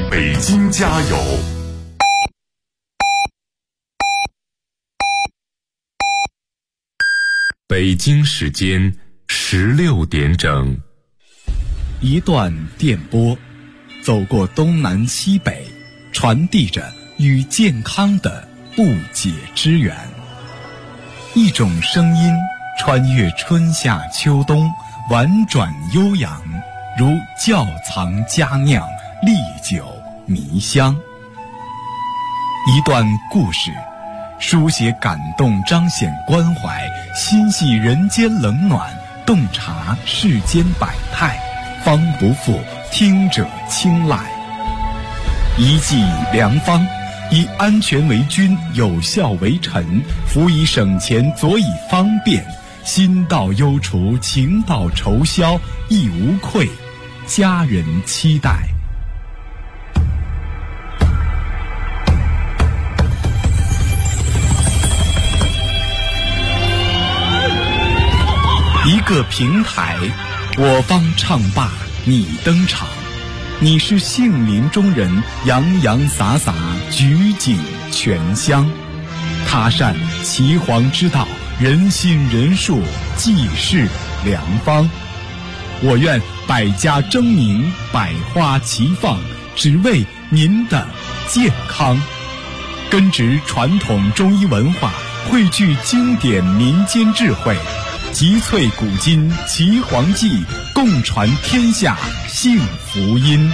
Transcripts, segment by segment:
北京加油！北京时间16点整。 一段电波，走过东南西北，传递着与健康的不解之缘。一种声音穿越春夏秋冬，婉转悠扬，如窖藏佳酿，历久弥香。一段故事，书写感动，彰显关怀，心系人间冷暖，洞察世间百态，方不负听者青睐。一剂良方，以安全为君，有效为臣，辅以省钱，佐以方便，心到忧除，情到愁消，亦无愧，家人期待。一个平台，我方唱罢你登场，你是杏林中人，洋洋洒洒，举景全香。他善岐黄之道，人心人术，济世良方。我愿百家争鸣，百花齐放，只为您的健康。根植传统中医文化，汇聚经典民间智慧，集萃古今岐黄记，共传天下幸福音。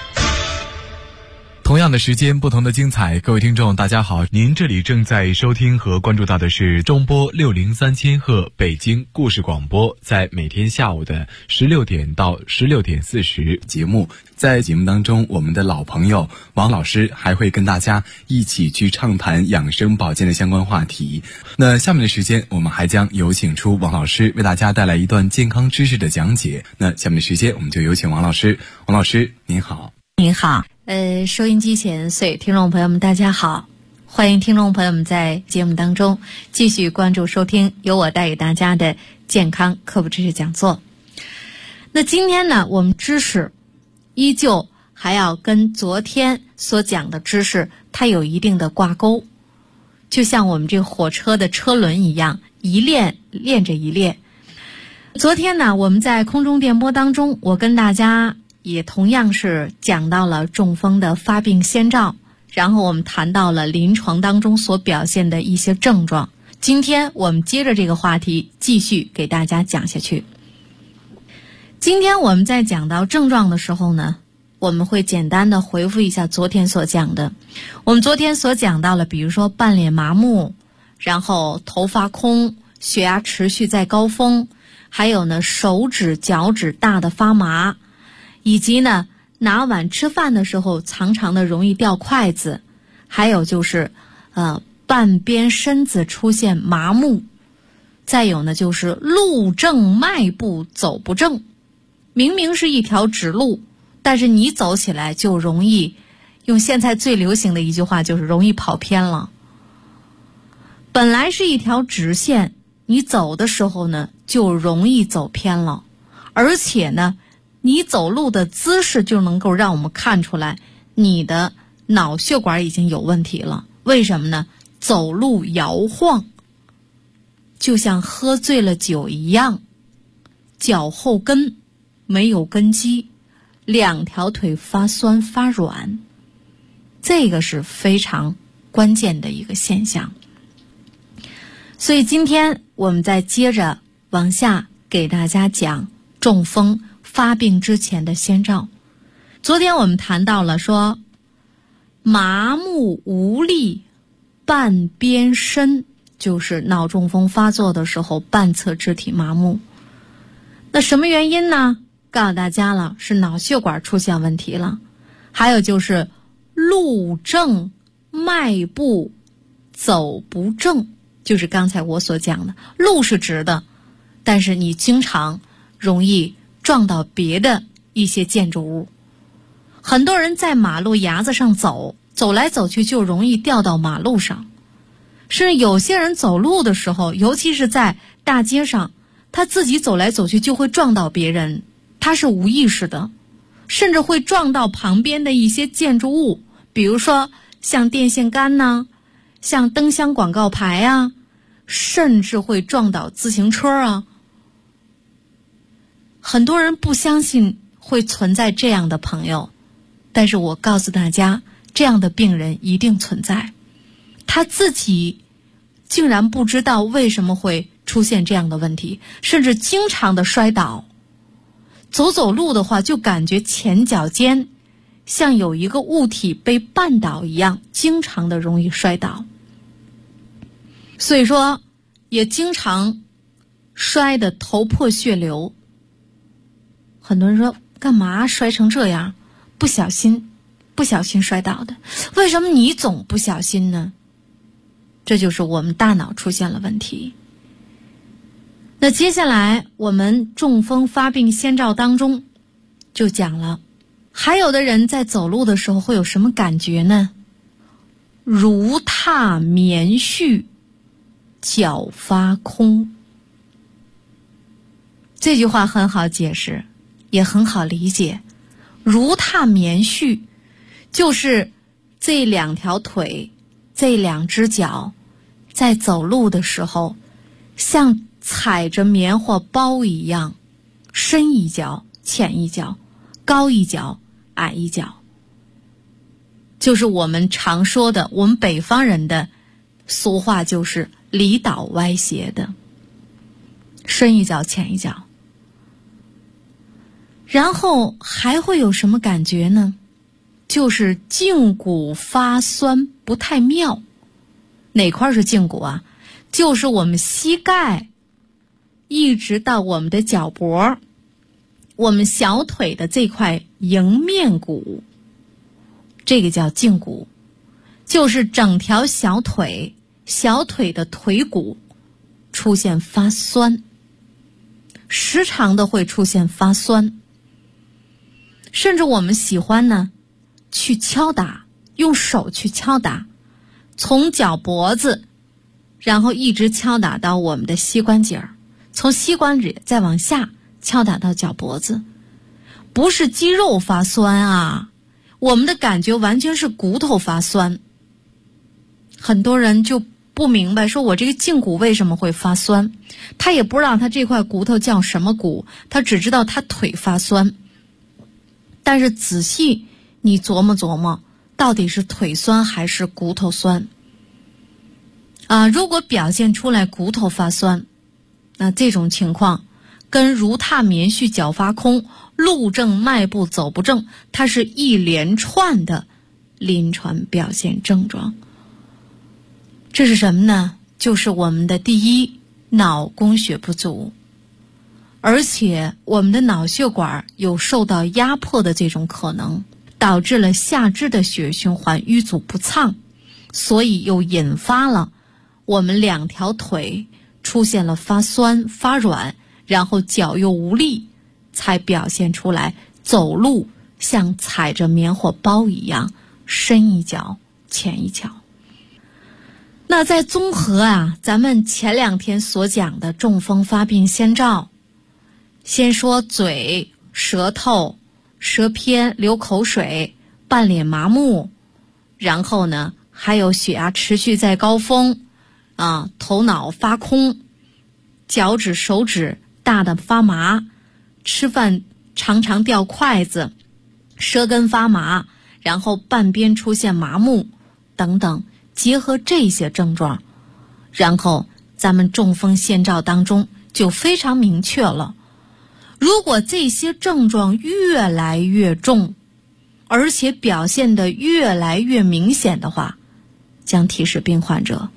同样的时间，不同的精彩。各位听众大家好，您这里正在收听和关注到的是中波603千赫北京故事广播，在每天下午的16点到16点40节目。在节目当中，我们的老朋友王老师还会跟大家一起去畅谈养生保健的相关话题。那下面的时间，我们还将有请出王老师为大家带来一段健康知识的讲解。那下面的时间，我们就有请王老师。王老师您好。 您好，收音机前所有听众朋友们大家好，欢迎听众朋友们在节目当中继续关注收听由我带给大家的健康科普知识讲座。那今天呢，我们知识依旧还要跟昨天所讲的知识它有一定的挂钩，就像我们这个火车的车轮一样，一列连着一列。昨天呢，我们在空中电波当中，我跟大家也同样是讲到了中风的发病先兆，然后我们谈到了临床当中所表现的一些症状。今天我们接着这个话题继续给大家讲下去。今天我们在讲到症状的时候呢，我们会简单的回复一下昨天所讲的。我们昨天所讲到了，比如说半脸麻木，然后头发空，血压持续在高峰，还有呢手指脚趾大的发麻，以及呢拿碗吃饭的时候常常的容易掉筷子，还有就是半边身子出现麻木，再有呢就是路正迈步走不正，明明是一条直路，但是你走起来就容易，用现在最流行的一句话就是容易跑偏了。本来是一条直线，你走的时候呢就容易走偏了，而且呢你走路的姿势就能够让我们看出来你的脑血管已经有问题了。为什么呢？走路摇晃，就像喝醉了酒一样，脚后跟没有根基，两条腿发酸发软，这个是非常关键的一个现象。所以今天我们再接着往下给大家讲中风发病之前的先兆。昨天我们谈到了说麻木无力半边身，就是脑中风发作的时候半侧肢体麻木。那什么原因呢？告诉大家了，是脑血管出现问题了。还有就是路正迈步走不正，就是刚才我所讲的，路是直的，但是你经常容易撞到别的一些建筑物。很多人在马路牙子上走来走去就容易掉到马路上，甚至有些人走路的时候，尤其是在大街上，他自己走来走去就会撞到别人，他是无意识的。 甚至会撞到旁边的一些建筑物，比如说像电线杆呐，像灯箱广告牌啊，甚至会撞倒自行车啊。很多人不相信会存在这样的朋友，但是我告诉大家，这样的病人一定存在。他自己竟然不知道为什么会出现这样的问题，甚至经常的摔倒。走路的话，就感觉前脚尖像有一个物体被绊倒一样，经常的容易摔倒。所以说，也经常摔得头破血流。很多人说，干嘛摔成这样？不小心摔倒的。为什么你总不小心呢？这就是我们大脑出现了问题。那接下来我们中风发病先兆当中就讲了，还有的人在走路的时候会有什么感觉呢？如踏棉絮，脚发空。这句话很好解释，也很好理解。如踏棉絮，就是这两条腿，这两只脚在走路的时候像踩着棉花包一样，深一脚浅一脚，高一脚矮一脚，就是我们常说的，我们北方人的俗话就是离倒歪斜的，深一脚浅一脚。然后还会有什么感觉呢？就是胫骨发酸不太妙。哪块是胫骨啊？就是我们膝盖一直到我们的脚脖，我们小腿的这块迎面骨，这个叫胫骨，就是整条小腿的腿骨出现发酸，时常的会出现发酸。甚至我们喜欢呢去敲打，用手去敲打，从脚脖子然后一直敲打到我们的膝关节，从膝关节再往下敲打到脚脖子。不是肌肉发酸啊，我们的感觉完全是骨头发酸。很多人就不明白，说我这个胫骨为什么会发酸，他也不知道他这块骨头叫什么骨，他只知道他腿发酸。但是仔细你琢磨琢磨，到底是腿酸还是骨头酸啊？如果表现出来骨头发酸，那这种情况跟如踏棉絮脚发空、路正迈步走不正，它是一连串的临床表现症状。这是什么呢？就是我们的第一，脑供血不足，而且我们的脑血管有受到压迫的这种可能，导致了下肢的血液循环淤阻不畅，所以又引发了我们两条腿出现了发酸发软，然后脚又无力，才表现出来走路像踩着棉花包一样，深一脚浅一脚。那在综合咱们前2天所讲的中风发病先兆，先说嘴、舌头、舌偏、流口水、半脸麻木，然后呢还有血压持续在高峰头脑发空，脚趾手指大的发麻，吃饭常常掉筷子，舌根发麻，然后半边出现麻木等等。结合这些症状，然后咱们中风先兆当中就非常明确了。如果这些症状越来越重，而且表现得越来越明显的话，将提示病患者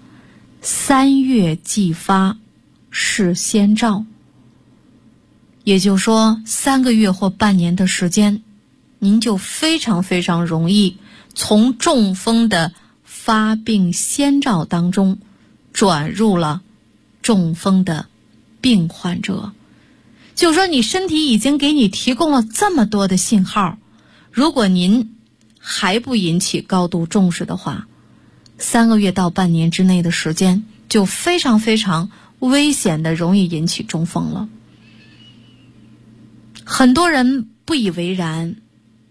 3月既发是先兆。也就是说3个月或半年的时间，您就非常非常容易从中风的发病先兆当中转入了中风的病患者。就是说你身体已经给你提供了这么多的信号，如果您还不引起高度重视的话，3个月到半年之内的时间就非常非常危险的容易引起中风了。很多人不以为然，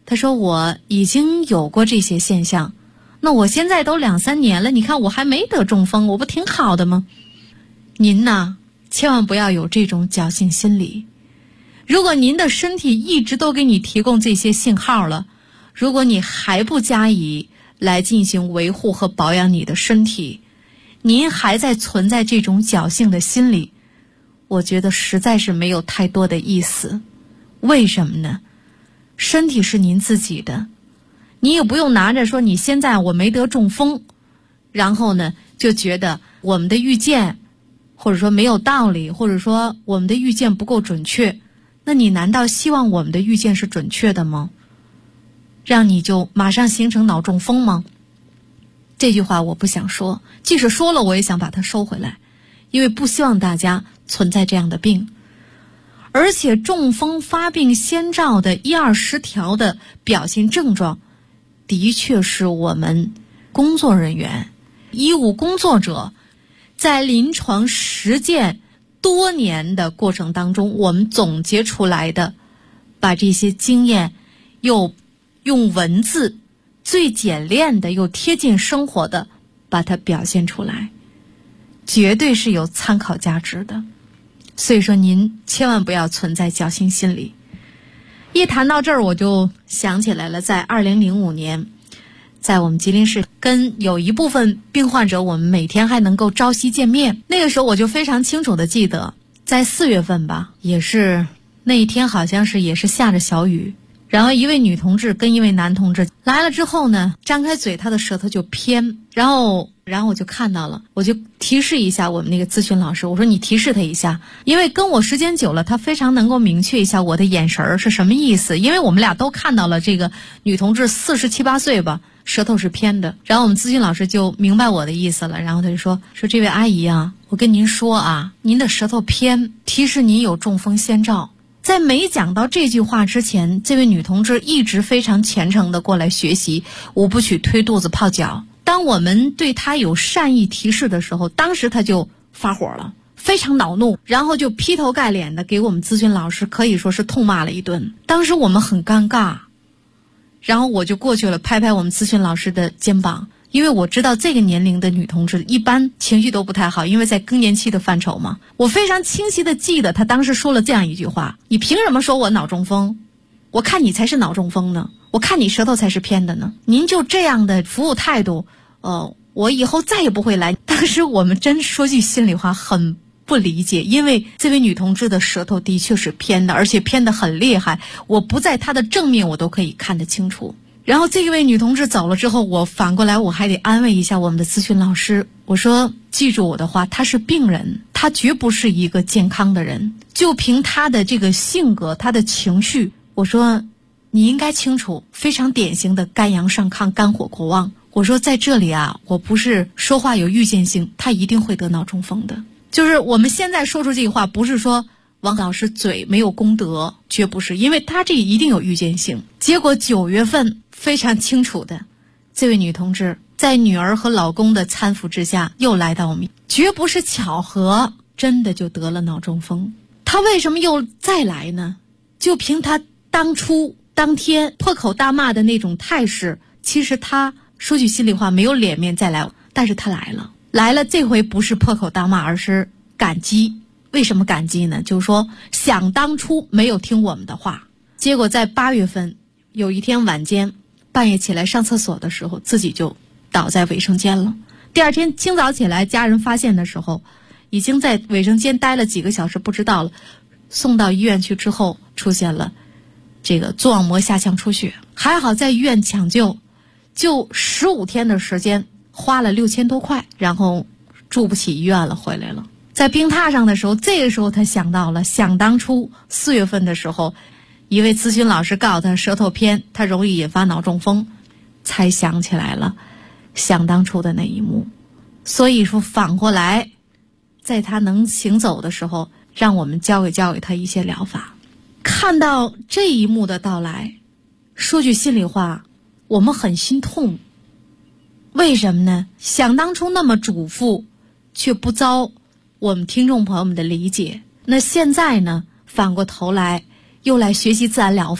他说我已经有过这些现象，那我现在都2-3年了，你看我还没得中风，我不挺好的吗？您呢，千万不要有这种侥幸心理。如果您的身体一直都给你提供这些信号了，如果你还不加以来进行维护和保养你的身体，您还在存在这种侥幸的心理，我觉得实在是没有太多的意思。为什么呢？身体是您自己的，你也不用拿着说你现在我没得中风，然后呢就觉得我们的预见或者说没有道理，或者说我们的预见不够准确。那你难道希望我们的预见是准确的吗？让你就马上形成脑中风吗？这句话我不想说，即使说了我也想把它收回来，因为不希望大家存在这样的病。而且中风发病先兆的1-20条的表现症状，的确是我们工作人员、医务工作者在临床实践多年的过程当中，我们总结出来的，把这些经验又用文字最简练的又贴近生活的把它表现出来，绝对是有参考价值的。所以说您千万不要存在侥幸心理。一谈到这儿我就想起来了，在2005年在我们吉林市跟有一部分病患者我们每天还能够朝夕见面，那个时候我就非常清楚的记得，在4月份吧，也是那一天好像是也是下着小雨，然后一位女同志跟一位男同志来了之后呢，张开嘴他的舌头就偏，然后我就看到了，我就提示一下我们那个咨询老师，我说你提示他一下，因为跟我时间久了，他非常能够明确一下我的眼神是什么意思，因为我们俩都看到了这个女同志47、8岁吧，舌头是偏的，然后我们咨询老师就明白我的意思了，然后他就说这位阿姨啊，我跟您说啊，您的舌头偏，提示您有中风先兆。在没讲到这句话之前，这位女同志一直非常虔诚的过来学习五部曲推肚子泡脚。当我们对她有善意提示的时候，当时她就发火了，非常恼怒，然后就劈头盖脸的给我们咨询老师可以说是痛骂了一顿。当时我们很尴尬，然后我就过去了，拍拍我们咨询老师的肩膀，因为我知道这个年龄的女同志一般情绪都不太好，因为在更年期的范畴嘛。我非常清晰的记得她当时说了这样一句话，你凭什么说我脑中风？我看你才是脑中风呢，我看你舌头才是偏的呢。您就这样的服务态度，我以后再也不会来。当时我们真说句心里话，很不理解，因为这位女同志的舌头的确是偏的，而且偏得很厉害，我不在她的正面我都可以看得清楚。然后这位女同志走了之后，我反过来我还得安慰一下我们的咨询老师，我说记住我的话，她是病人，她绝不是一个健康的人，就凭她的这个性格，她的情绪，我说你应该清楚，非常典型的肝阳上亢，肝火过旺。我说在这里啊，我不是说话有预见性，她一定会得脑中风的。就是我们现在说出这句话，不是说王老师嘴没有功德，绝不是，因为他这一定有预见性。结果9月份非常清楚的，这位女同志在女儿和老公的搀扶之下又来到我们，绝不是巧合，真的就得了脑中风。她为什么又再来呢？就凭她当初当天破口大骂的那种态势，其实她说句心里话没有脸面再来，但是她来了，这回不是破口大骂，而是感激。为什么感激呢？就是说想当初没有听我们的话，结果在8月份有一天晚间半夜起来上厕所的时候，自己就倒在卫生间了。第二天清早起来，家人发现的时候已经在卫生间待了几个小时，不知道了。送到医院去之后，出现了这个蛛网膜下腔出血，还好在医院抢救，就15天的时间，花了6000多块，然后住不起医院了，回来了。在病榻上的时候，这个时候他想到了，想当初4月份的时候，一位咨询老师告诉他舌头偏，他容易引发脑中风，才想起来了想当初的那一幕。所以说反过来，在他能行走的时候，让我们教给他一些疗法。看到这一幕的到来，说句心里话，我们很心痛。为什么呢？想当初那么嘱咐，却不遭我们听众朋友们的理解。那现在呢，反过头来又来学习自然疗法，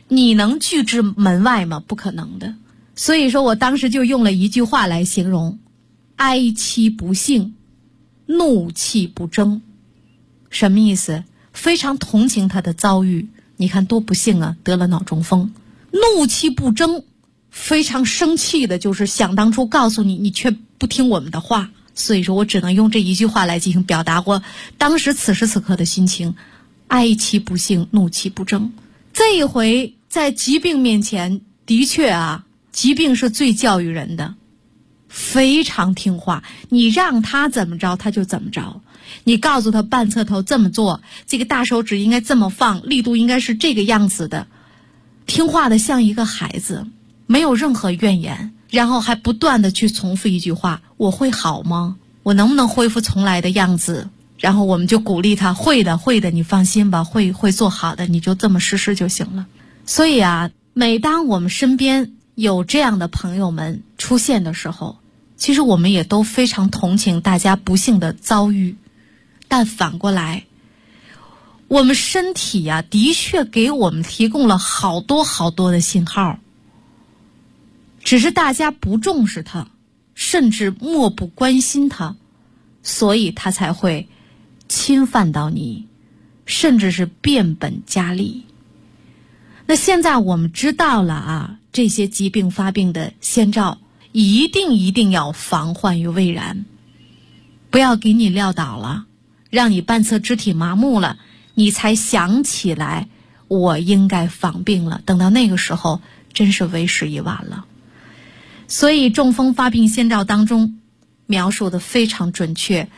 你能拒之门外吗？不可能的。所以说我当时就用了一句话来形容：哀其不幸，怒其不争。什么意思？非常同情他的遭遇，你看多不幸啊，得了脑中风。怒其不争，非常生气的，就是想当初告诉你，你却不听我们的话。所以说我只能用这一句话来进行表达我当时此时此刻的心情：哀其不幸，怒其不争。这一回在疾病面前，的确啊，疾病是最教育人的，非常听话，你让他怎么着他就怎么着，你告诉他半侧头这么做，这个大手指应该这么放，力度应该是这个样子的，听话的像一个孩子，没有任何怨言，然后还不断的去重复一句话：我会好吗？我能不能恢复从来的样子？然后我们就鼓励他：会的会的，你放心吧，会做好的，你就这么试就行了。所以啊，每当我们身边有这样的朋友们出现的时候，其实我们也都非常同情大家不幸的遭遇，但反过来，我们身体啊，的确给我们提供了好多好多的信号，只是大家不重视它，甚至漠不关心它，所以它才会侵犯到你，甚至是变本加厉。那现在我们知道了啊，这些疾病发病的先兆，一定要防患于未然，不要给你撂倒了，让你半侧肢体麻木了，你才想起来我应该防病了，等到那个时候真是为时已晚了。所以中风发病先兆当中描述的非常准确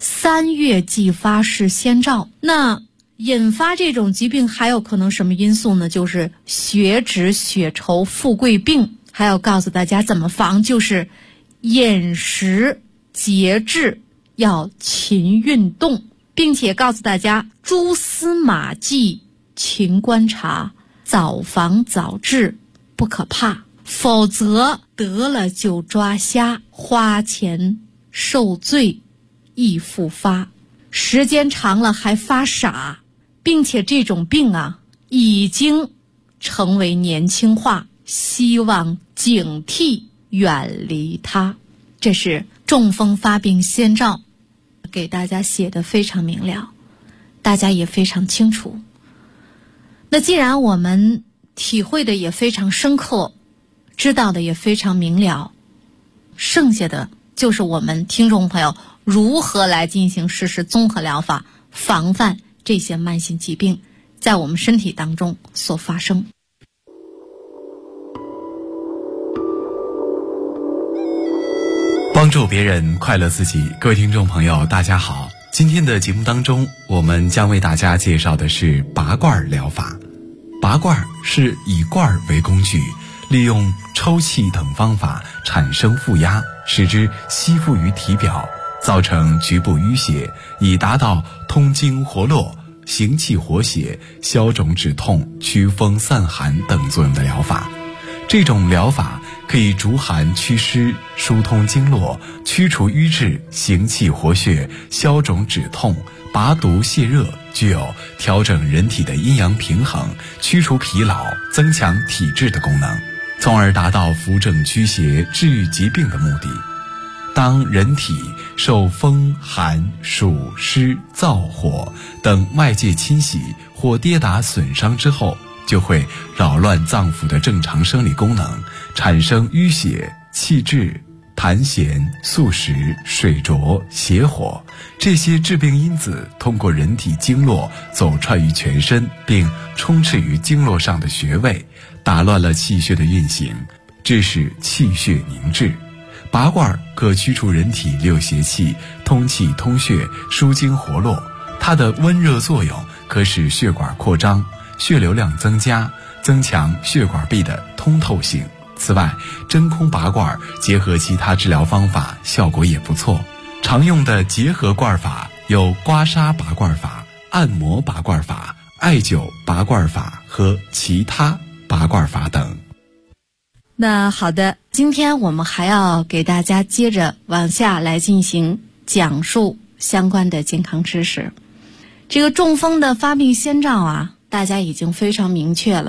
，3月即发是先兆。那引发这种疾病还有可能什么因素呢？就是血脂、血稠、富贵病。还要告诉大家怎么防，就是饮食节制，要勤运动，并且告诉大家蛛丝马迹勤观察，早防早治，不可怕，否则得了就抓瞎，花钱受罪，易复发，时间长了还发傻，并且这种病啊已经成为年轻化，希望警惕远离它。这是中风发病先兆，给大家写得非常明了，大家也非常清楚。那既然我们体会的也非常深刻，知道的也非常明了，剩下的就是我们听众朋友如何来进行实施综合疗法，防范这些慢性疾病在我们身体当中所发生。 帮助别人，快乐自己。各位听众朋友大家好，今天的节目当中，我们将为大家介绍的是拔罐疗法。拔罐是以罐为工具，利用抽气等方法产生负压，使之吸附于体表，造成局部淤血，以达到通经活络、行气活血、消肿止痛、驱风散寒等作用的疗法。这种疗法可以逐寒祛湿、疏通经络、驱除瘀滞、行气活血、消肿止痛、拔毒泻热，具有调整人体的阴阳平衡、驱除疲劳、增强体质的功能，从而达到扶正驱邪、治愈疾病的目的。当人体受风寒暑湿燥火等外界侵袭或跌打损伤之后，就会扰乱脏腑的正常生理功能，产生淤血、气滞、痰涎、宿食、水浊、邪火，这些致病因子通过人体经络走串于全身，并充斥于经络上的穴位，打乱了气血的运行，致使气血凝滞。拔罐可驱除人体六邪气，通气通血，疏经活络。它的温热作用可使血管扩张，血流量增加，增强血管壁的通透性。此外，真空拔罐结合其他治疗方法，效果也不错。常用的结合罐法有刮痧拔罐法、按摩拔罐法、艾灸拔罐法和其他拔罐法等。 那好的，今天我们还要给大家接着往下来进行讲述相关的健康知识。这个中风的发病先兆啊，大家已经非常明确了，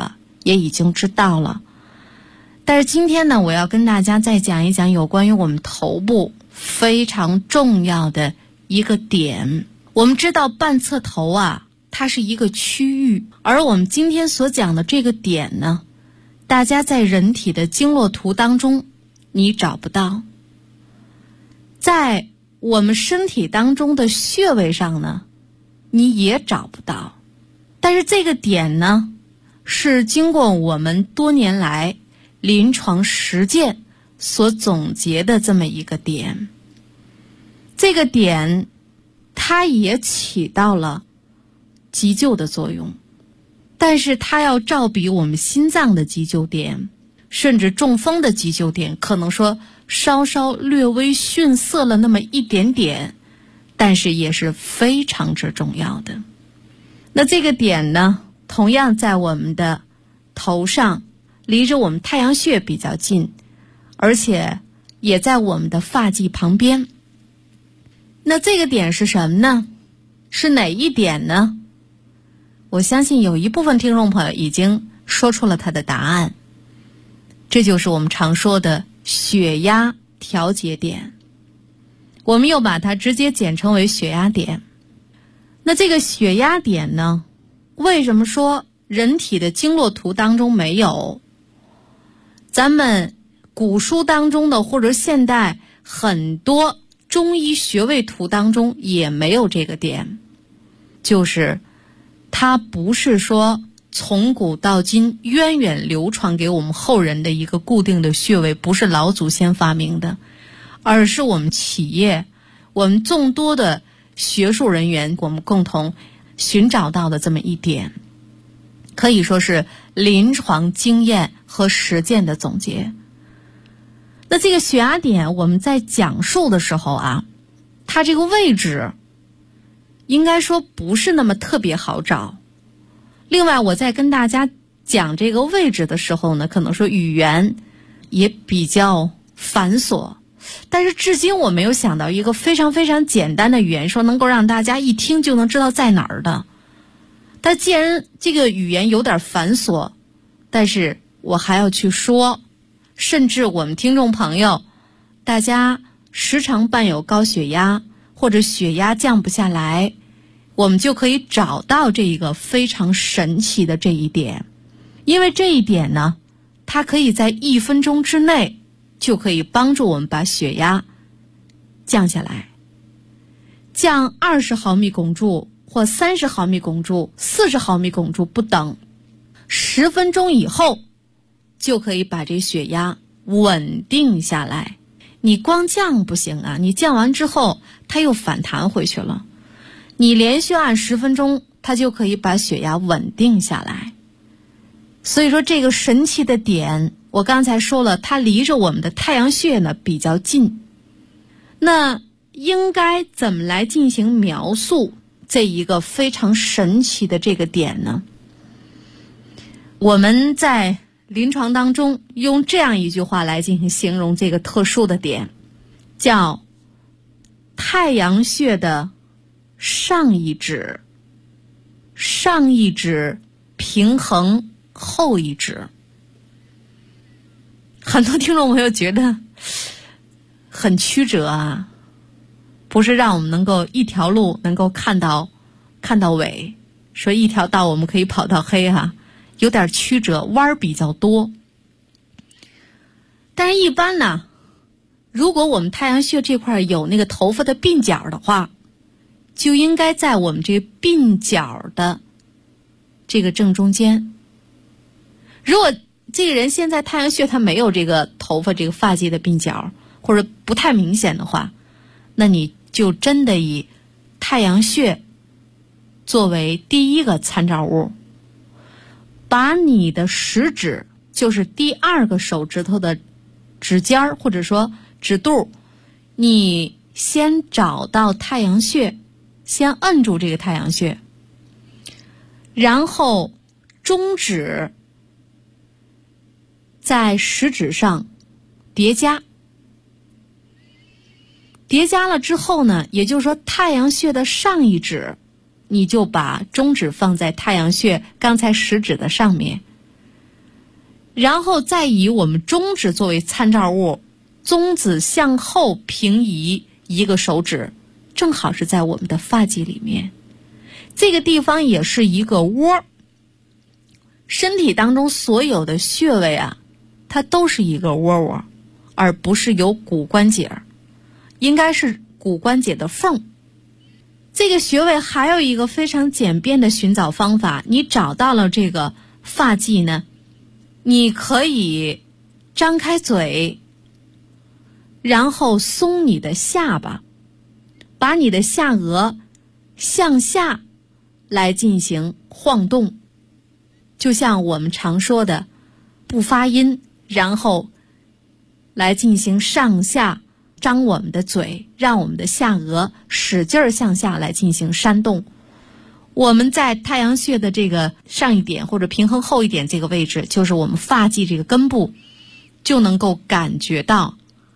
也已经知道了。但是今天呢，我要跟大家再讲一讲有关于我们头部非常重要的一个点。我们知道半侧头啊，它是一个区域，而我们今天所讲的这个点呢，大家在人体的经络图当中你找不到，在我们身体当中的穴位上呢你也找不到。但是这个点呢，是经过我们多年来临床实践所总结的这么一个点。这个点它也起到了急救的作用，但是它要照比我们心脏的急救点，甚至中风的急救点，可能说稍稍略微逊色了那么一点点，但是也是非常之重要的。那这个点呢，同样在我们的头上，离着我们太阳穴比较近，而且也在我们的发际旁边。那这个点是什么呢？是哪一点呢？我相信有一部分听众朋友已经说出了他的答案，这就是我们常说的血压调节点，我们又把它直接简称为血压点。那这个血压点呢，为什么说人体的经络图当中没有？咱们古书当中的或者现代很多中医穴位图当中也没有这个点，就是它不是说从古到今源远流传给我们后人的一个固定的穴位，不是老祖先发明的，而是我们企业，我们众多的学术人员，我们共同寻找到的这么一点，可以说是临床经验和实践的总结。那这个血压点我们在讲述的时候啊，它这个位置应该说不是那么特别好找。另外我在跟大家讲这个位置的时候呢，可能说语言也比较繁琐，但是至今我没有想到一个非常非常简单的语言，说能够让大家一听就能知道在哪儿的。但既然这个语言有点繁琐，但是我还要去说，甚至我们听众朋友大家时常伴有高血压或者血压降不下来，我们就可以找到这一个非常神奇的这一点。因为这一点呢，它可以在1分钟之内就可以帮助我们把血压降下来，降20毫米汞柱或30毫米汞柱、40毫米汞柱不等，10分钟以后就可以把这血压稳定下来。你光降不行啊，你降完之后它又反弹回去了，你连续按10分钟，它就可以把血压稳定下来。所以说这个神奇的点，我刚才说了，它离着我们的太阳穴呢比较近。那应该怎么来进行描述这一个非常神奇的这个点呢？我们在临床当中用这样一句话来进行形容这个特殊的点，叫太阳穴的上一指，上一指平衡后一指。很多听众朋友觉得很曲折啊，不是让我们能够一条路能够看到尾，说一条道我们可以跑到黑啊，有点曲折，弯儿比较多。但是一般呢，如果我们太阳穴这块有那个头发的鬓角的话，就应该在我们这个鬓角的这个正中间。如果这个人现在太阳穴他没有这个头发这个发际的鬓角，或者不太明显的话，那你就真的以太阳穴作为第一个参照物，把你的食指，就是第2个手指头的指尖或者说指肚，你先找到太阳穴，先摁住这个太阳穴，然后中指在食指上叠加，叠加了之后呢，也就是说太阳穴的上一指，你就把中指放在太阳穴刚才食指的上面， 然后再以我们中指作为参照物，中指向后平移一个手指，正好是在我们的发际里面，这个地方也是一个窝。身体当中所有的穴位啊，它都是一个窝窝，而不是有骨关节，应该是骨关节的缝。这个穴位还有一个非常简便的寻找方法，你找到了这个发际呢，你可以张开嘴，然后松你的下巴，把你的下颚向下来进行晃动，就像我们常说的不发音，然后来进行上下张我们的嘴，让我们的下颚使劲向下来进行扇动。我们在太阳穴的这个上一点或者平衡后一点这个位置，就是我们发际这个根部，就能够感觉到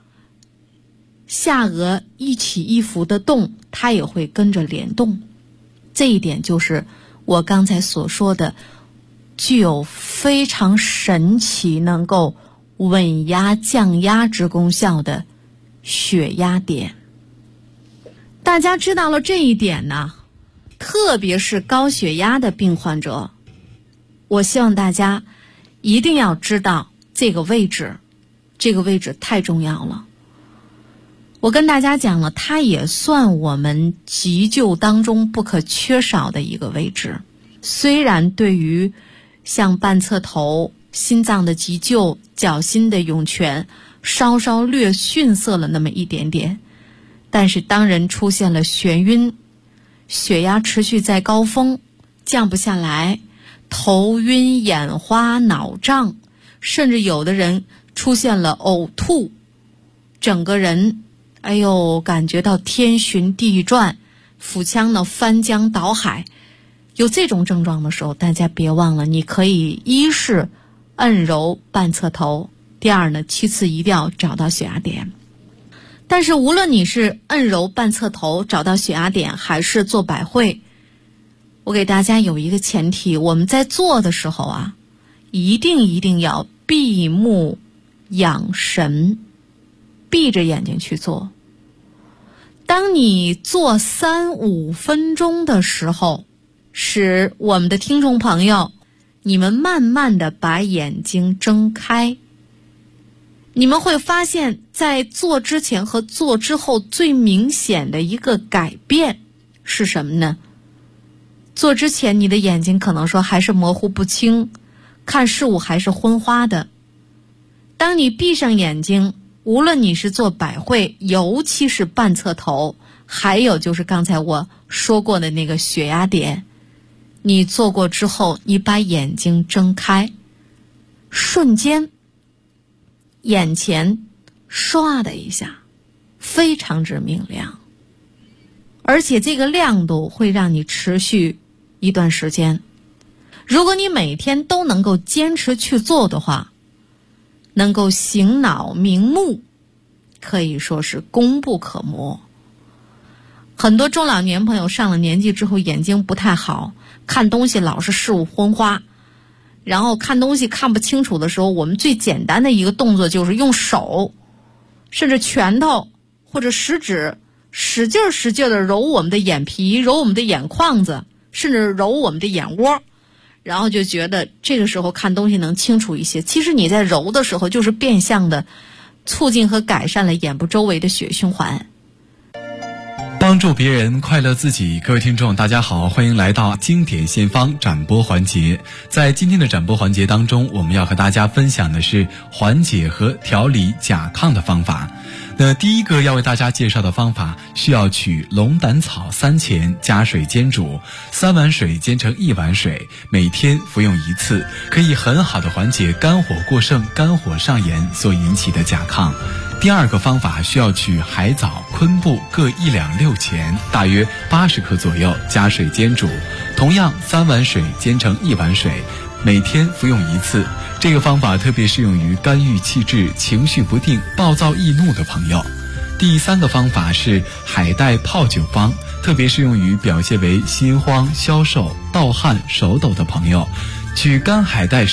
下颚一起一伏的动，它也会跟着联动。这一点就是我刚才所说的具有非常神奇能够稳压降压之功效的血压点。大家知道了这一点呢，特别是高血压的病患者，我希望大家一定要知道这个位置，这个位置太重要了。我跟大家讲了，它也算我们急救当中不可缺少的一个位置。虽然对于像半侧头、心脏的急救、脚心的涌泉稍稍略逊色了那么一点点，但是当人出现了眩晕，血压持续在高峰，降不下来，头晕眼花脑胀，甚至有的人出现了呕吐，整个人感觉到天旋地转，腹腔呢翻江倒海。有这种症状的时候，大家别忘了，你可以一是按揉半侧头，第二呢，其次一定要找到血压点。但是无论你是按揉半侧头找到血压点，还是做百会，我给大家有一个前提，我们在做的时候啊，一定要闭目养神，闭着眼睛去做。当你做3-5分钟的时候，使我们的听众朋友，你们慢慢的把眼睛睁开，你们会发现在做之前和做之后最明显的一个改变是什么呢？做之前你的眼睛可能说还是模糊不清，看事物还是昏花的。当你闭上眼睛，无论你是做百会，尤其是半侧头，还有就是刚才我说过的那个血压点，你做过之后，你把眼睛睁开，瞬间眼前唰的一下非常之明亮，而且这个亮度会让你持续一段时间。如果你每天都能够坚持去做的话，能够醒脑明目，可以说是功不可没。很多中老年朋友上了年纪之后眼睛不太好，看东西老是视物昏花，然后看东西看不清楚的时候，我们最简单的一个动作就是用手甚至拳头或者食指使劲的揉我们的眼皮，揉我们的眼眶子，甚至揉我们的眼窝，然后就觉得这个时候看东西能清楚一些。其实你在揉的时候就是变相的促进和改善了眼部周围的血液循环。 帮助别人快乐自己。各位听众大家好，欢迎来到经典献方展播环节。在今天的展播环节当中，我们要和大家分享的是缓解和调理甲亢的方法。那第一个要为大家介绍的方法，需要取龙胆草3钱加水煎煮，3碗水煎成1碗水，每天服用1次，可以很好的缓解肝火过盛、肝火上炎所引起的甲亢。第二个方法，需要取海藻、昆布各1两6钱，大约80克左右，加水煎煮，同样3碗水煎成1碗水，每天服用1次。这个方法特别适用于肝郁气滞、情绪不定、暴躁易怒的朋友。第三个方法是海带泡酒方，特别适用于表现为心慌、消瘦、盗汗、手抖的朋友。取干海带适量，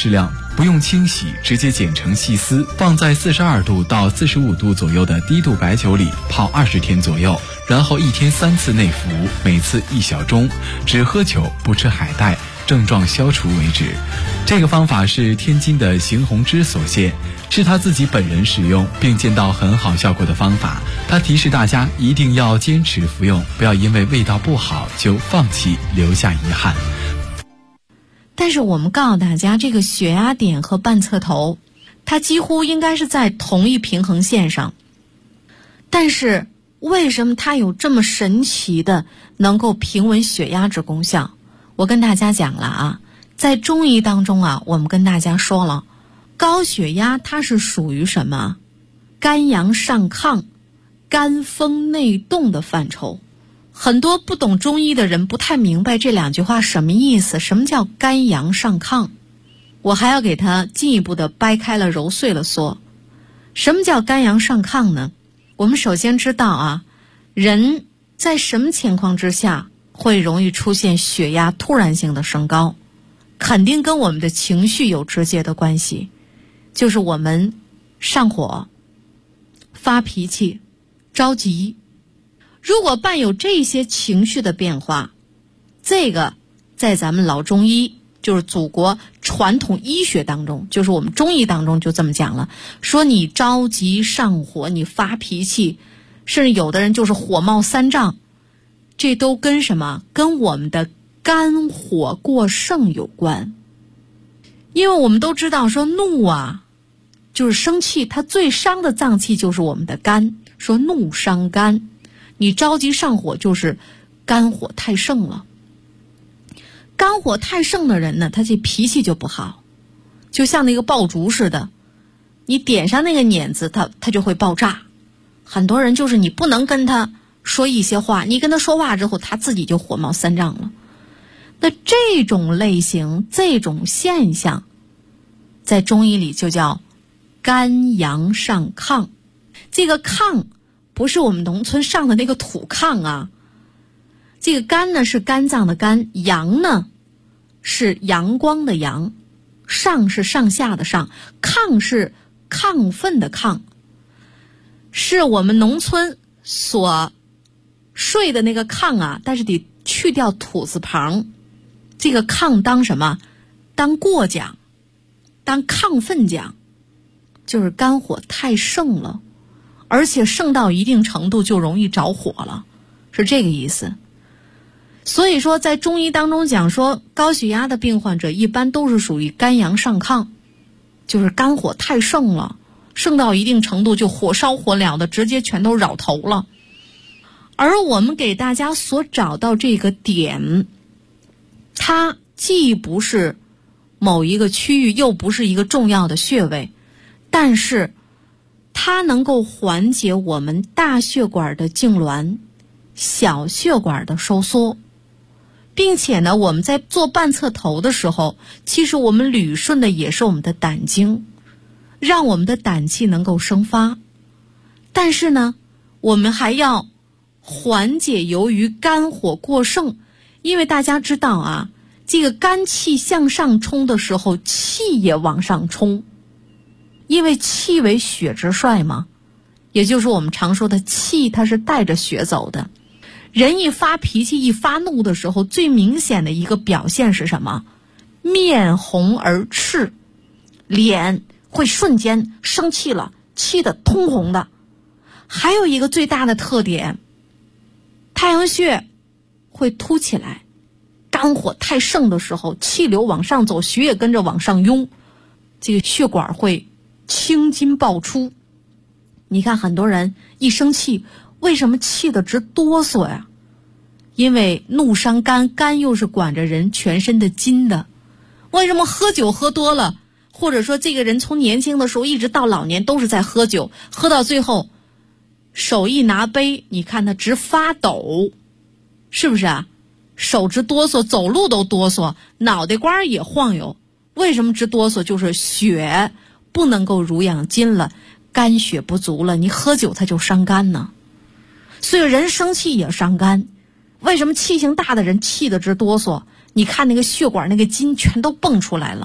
不用清洗，直接剪成细丝，放在42度到45度左右的低度白酒里泡20天左右，然后1天3次内服，每次1小盅，只喝酒不吃海带，症状消除为止。这个方法是天津的邢洪之所献，是他自己本人使用并见到很好效果的方法。他提示大家一定要坚持服用，不要因为味道不好就放弃，留下遗憾。 但是我们告诉大家，这个血压点和半侧头，它几乎应该是在同一平衡线上。但是为什么它有这么神奇的能够平稳血压之功效？我跟大家讲了啊，在中医当中啊，我们跟大家说了，高血压它是属于什么？肝阳上亢、肝风内动的范畴。很多不懂中医的人不太明白这两句话什么意思，什么叫肝阳上亢？我还要给他进一步的掰开了揉碎了说。什么叫肝阳上亢呢？我们首先知道啊，人在什么情况之下会容易出现血压突然性的升高？肯定跟我们的情绪有直接的关系，就是我们上火、发脾气、着急。如果伴有这些情绪的变化，这个在咱们老中医，就是祖国传统医学当中，就是我们中医当中就这么讲了，说你着急上火，你发脾气，甚至有的人就是火冒三丈，这都跟什么？跟我们的肝火过盛有关。因为我们都知道说怒啊，就是生气，它最伤的脏器就是我们的肝，说怒伤肝。你着急上火就是肝火太盛了。肝火太盛的人呢，他这脾气就不好，就像那个爆竹似的，你点上那个碾子，他就会爆炸。很多人就是你不能跟他说一些话，你跟他说话之后，他自己就火冒三丈了。那这种类型、这种现象，在中医里就叫肝阳上亢。这个亢不是我们农村上的那个土炕啊，这个肝呢是肝脏的肝，阳呢是阳光的阳，上是上下的上，亢是亢奋的亢，是我们农村所睡的那个炕啊，但是得去掉土字旁。这个亢当什么？当过奖，当亢奋奖，就是肝火太盛了，而且盛到一定程度就容易着火了，是这个意思。所以说在中医当中讲说，高血压的病患者一般都是属于肝阳上亢，就是肝火太盛了，盛到一定程度就火烧火燎的，直接全都扰头了。而我们给大家所找到这个点，它既不是某一个区域，又不是一个重要的穴位，但是它能够缓解我们大血管的痉挛、小血管的收缩，并且呢，我们在做半侧头的时候，其实我们捋顺的也是我们的胆经，让我们的胆气能够生发。但是呢，我们还要缓解由于肝火过盛，因为大家知道啊，这个肝气向上冲的时候，气也往上冲，因为气为血之帅嘛，也就是我们常说的气，它是带着血走的。人一发脾气、一发怒的时候，最明显的一个表现是什么？面红而赤，脸会瞬间生气了，气得通红的。还有一个最大的特点，太阳穴会凸起来，肝火太盛的时候，气流往上走，血也跟着往上涌，这个血管会青筋爆出。你看很多人一生气，为什么气得直哆嗦呀？因为怒伤肝，肝又是管着人全身的筋的。为什么喝酒喝多了，或者说这个人从年轻的时候一直到老年都是在喝酒，喝到最后手一拿杯，你看他直发抖，是不是啊？手直哆嗦，走路都哆嗦，脑袋瓜也晃悠。为什么直哆嗦？就是血不能够濡养筋了，肝血不足了，你喝酒它就伤肝呢。所以人生气也伤肝。为什么气性大的人气得直哆嗦？你看那个血管那个筋全都蹦出来了，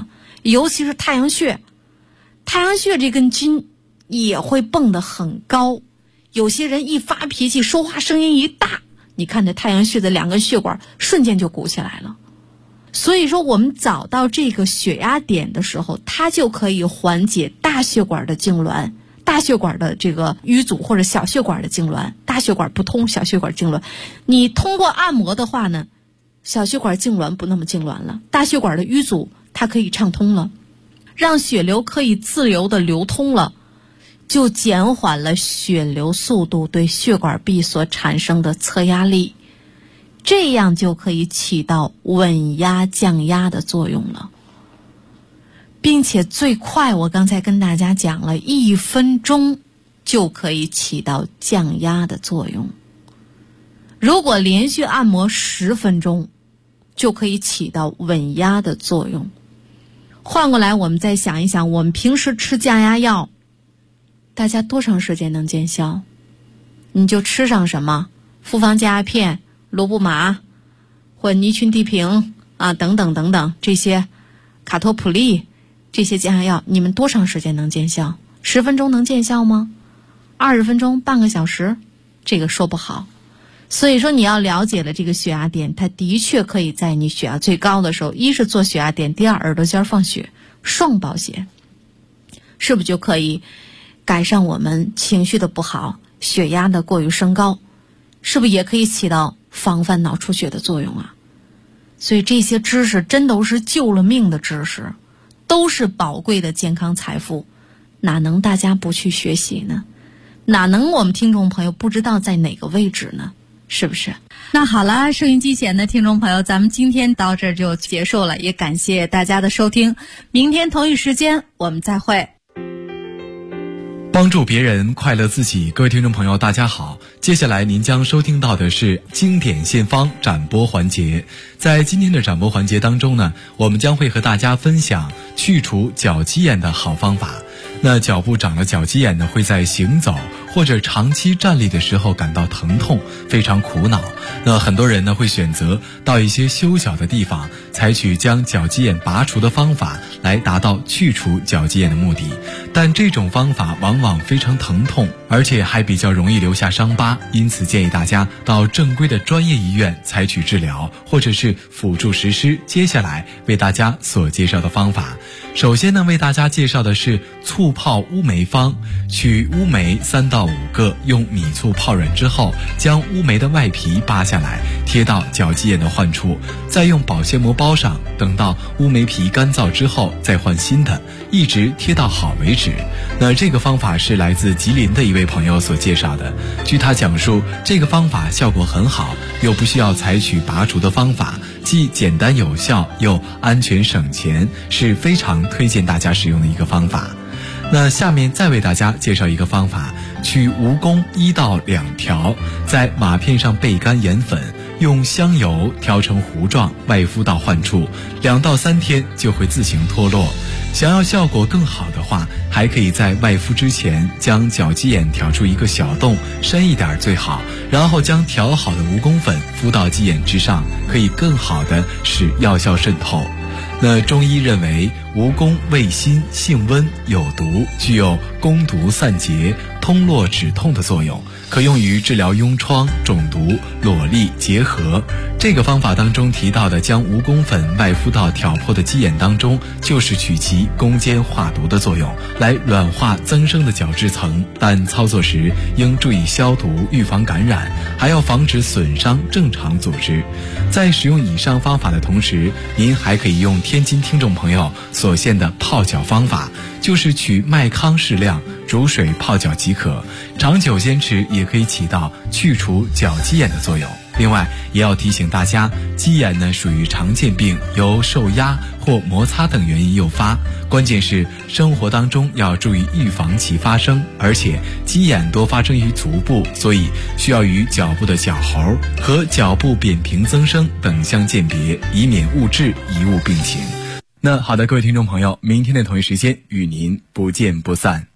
尤其是太阳穴。太阳穴这根筋也会蹦得很高，有些人一发脾气，说话声音一大，你看这太阳穴的2根血管瞬间就鼓起来了。所以说我们找到这个血压点的时候，它就可以缓解大血管的痉挛，大血管的这个淤阻或者小血管的痉挛，大血管不通，小血管痉挛。你通过按摩的话呢，小血管痉挛不那么痉挛了，大血管的淤阻它可以畅通了，让血流可以自由的流通了，就减缓了血流速度对血管壁所产生的侧压力，这样就可以起到稳压降压的作用了。并且最快我刚才跟大家讲了，1分钟就可以起到降压的作用。如果连续按摩10分钟，就可以起到稳压的作用。换过来我们再想一想，我们平时吃降压药，大家多长时间能见效？你就吃上什么复方降压片、罗布玛或尼群地平啊等等等等，这些卡托普利这些降压药，你们多长时间能见效？10分钟能见效吗？20分钟、半个小时？这个说不好。所以说你要了解了这个血压点，它的确可以在你血压最高的时候，一是做血压点，第二耳朵尖放血，双保险，是不是就可以改善我们情绪的不好，血压的过于升高，是不是也可以起到防范脑出血的作用啊？所以这些知识真都是救了命的知识，都是宝贵的健康财富，哪能大家不去学习呢？哪能我们听众朋友不知道在哪个位置呢？是不是？那好了，收音机前的听众朋友，咱们今天到这儿就结束了，也感谢大家的收听，明天同一时间我们再会。 帮助别人，快乐自己。各位听众朋友大家好，接下来您将收听到的是经典献方展播环节。在今天的展播环节当中呢，我们将会和大家分享去除脚鸡眼的好方法。那脚部长了脚鸡眼呢，会在行走或者长期站立的时候感到疼痛，非常苦恼。那很多人呢会选择到一些修脚的地方，采取将脚鸡眼拔除的方法来达到去除脚鸡眼的目的。但这种方法往往非常疼痛，而且还比较容易留下伤疤，因此建议大家到正规的专业医院采取治疗，或者是辅助实施接下来为大家所介绍的方法。首先呢，为大家介绍的是醋泡乌梅方。取乌梅3到5个，用米醋泡软之后，将乌梅的外皮扒下来，贴到脚鸡眼的患处，再用保鲜膜包上，等到乌梅皮干燥之后再换新的，一直贴到好为止。那这个方法是来自吉林的一位朋友所介绍的，据他讲述，这个方法效果很好，又不需要采取拔除的方法，既简单有效又安全省钱，是非常推荐大家使用的一个方法。那下面再为大家介绍一个方法，取蜈蚣1到2条，在马片上焙干盐粉，用香油调成糊状，外敷到患处，2到3天就会自行脱落。想要效果更好的话，还可以在外敷之前将脚鸡眼挑出一个小洞，深一点最好，然后将调好的蜈蚣粉敷到鸡眼之上，可以更好的使药效渗透。那中医认为蜈蚣味辛性温有毒，具有攻毒散结、通络止痛的作用，可用于治疗痈疮、肿毒、裸痢结核。这个方法当中提到的将蜈蚣粉外敷到挑破的鸡眼当中，就是取其攻坚化毒的作用，来软化增生的角质层，但操作时应注意消毒，预防感染，还要防止损伤正常组织。在使用以上方法的同时，您还可以用天津听众朋友所献的泡脚方法，就是取麦糠适量，煮水泡脚即可，长久坚持也可以起到去除脚鸡眼的作用。另外也要提醒大家，鸡眼呢属于常见病，由受压或摩擦等原因诱发，关键是生活当中要注意预防其发生，而且鸡眼多发生于足部，所以需要与脚部的脚喉和脚部扁平增生等相鉴别，以免误治贻误病情。那好的，各位听众朋友，明天的同一时间与您不见不散。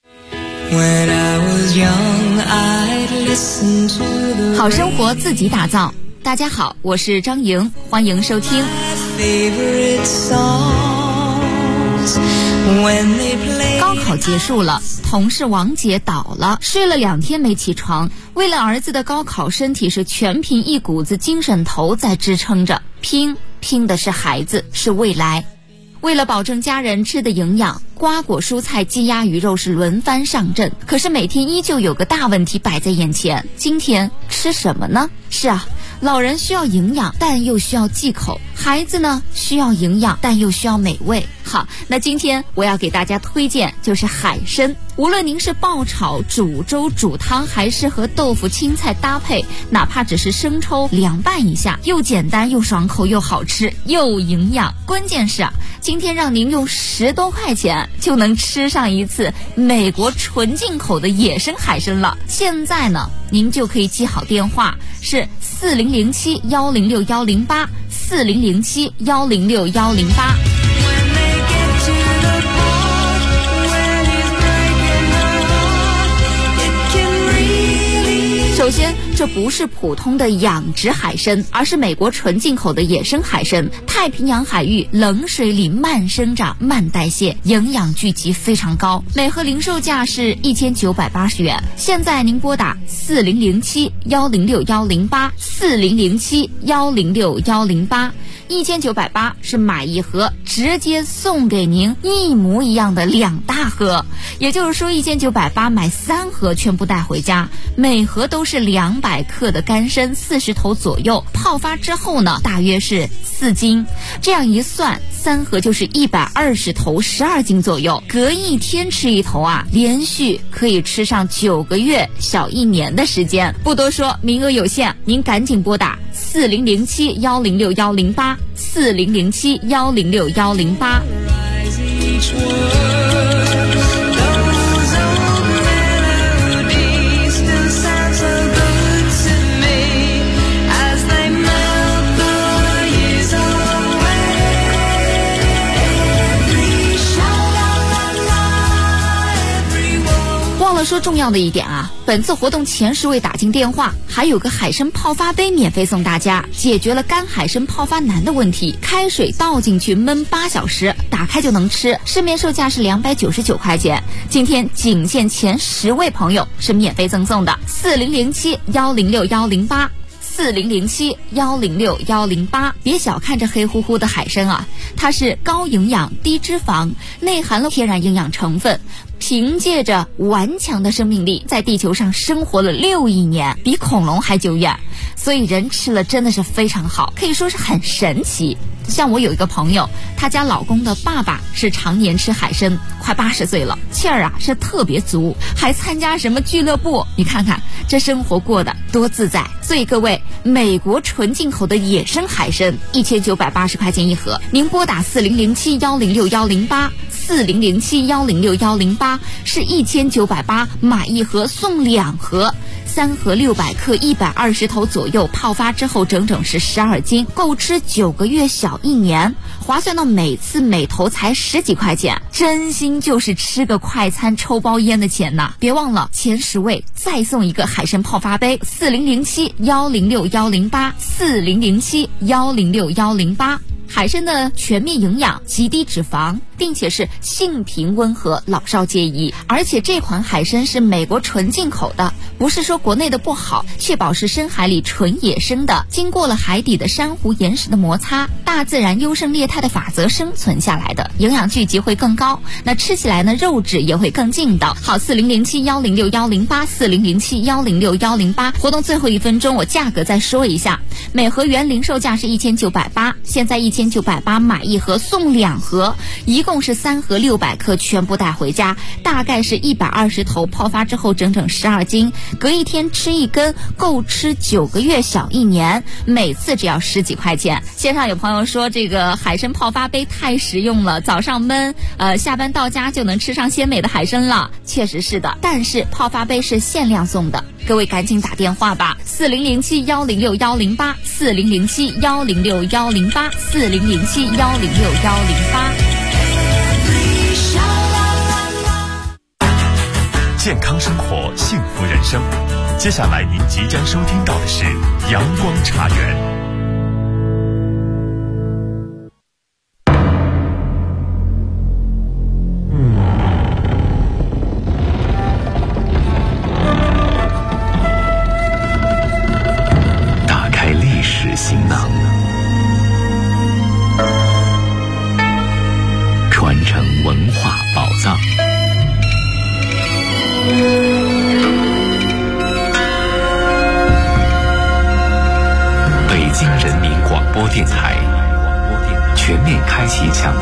好生活自己打造。大家好，我是张莹，欢迎收听。 高考结束了，同事王姐倒了，睡了2天没起床。为了儿子的高考，身体是全凭一股子精神头在支撑着，拼的是孩子，是未来。为了保证家人吃的营养，瓜果蔬菜鸡鸭鱼肉是轮番上阵，可是每天依旧有个大问题摆在眼前，今天吃什么呢？是啊，老人需要营养，但又需要忌口；孩子呢，需要营养，但又需要美味。好，那今天我要给大家推荐就是海参。无论您是爆炒、煮粥、煮汤，还是和豆腐、青菜搭配，哪怕只是生抽凉拌一下，又简单又爽口又好吃又营养。关键是啊，今天让您用10多块钱就能吃上一次美国纯进口的野生海参了。现在呢，您就可以记好电话，是4007-106-108，4007-106-108。首先，这不是普通的养殖海参，而是美国纯进口的野生海参，太平洋海域冷水里慢生长、慢代谢，营养聚集非常高，每盒零售价是1980元。现在您拨打4007-106-108，4007-106-108，1980，是买一盒直接送给您一模一样的2大盒，也就是说1980买3盒全部带回家，每盒都是200克的干参，40头左右，泡发之后呢，大约是4斤，这样一算，3盒就是120头，12斤左右，隔1天吃1头啊，连续可以吃上9个月，小1年的时间。不多说，名额有限，您赶紧拨打4007-106-108，4007-106-108。忘了说重要的一点啊，本次活动前10位打进电话，还有个海参泡发杯免费送大家，解决了干海参泡发难的问题。开水倒进去焖8小时，打开就能吃，市面售价是299块钱。今天仅限前10位朋友是免费赠送的，4007-106-108，4007-106-108。别小看这黑乎乎的海参啊，它是高营养、低脂肪，内含了天然营养成分。凭借着顽强的生命力，在地球上生活了6亿年，比恐龙还久远，所以人吃了真的是非常好，可以说是很神奇。像我有一个朋友，她家老公的爸爸是常年吃海参，快80岁了，气儿啊是特别足，还参加什么俱乐部，你看看这生活过得多自在。所以各位，美国纯进口的野生海参1980块钱一盒，您拨打4007-106-108，4007-106-108，是1980买1盒送2盒，3盒600克，120头左右，泡发之后整整是12斤，够吃9个月，小1年，划算到每次每头才10几块钱，真心就是吃个快餐抽包烟的钱呐！别忘了前10位再送一个海参泡发杯，4007-106-108，4007-106-108。海参的全面营养，极低脂肪，并且是性平温和，老少皆宜。而且这款海参是美国纯进口的，不是说国内的不好，确保是深海里纯野生的，经过了海底的珊瑚岩石的摩擦，大自然优胜劣汰的法则生存下来的，营养聚集会更高，那吃起来呢，肉质也会更劲道。好，4007-106-108，4007-106-108。活动最后1分钟，我价格再说一下，每盒原零售价是1980，现在1980买1盒送2盒，一共是3盒600克，全部带回家，大概是120头，泡发之后整整12斤，隔1天吃1根，够吃9个月，小1年，每次只要10几块钱。线上有朋友说这个海参泡发杯太实用了，早上焖，下班到家就能吃上鲜美的海参了。确实是的，但是泡发杯是限量送的，各位赶紧打电话吧，4007-106-108，4007-106-108，4007-106-108。 健康生活，幸福人生。接下来您即将收听到的是阳光茶园。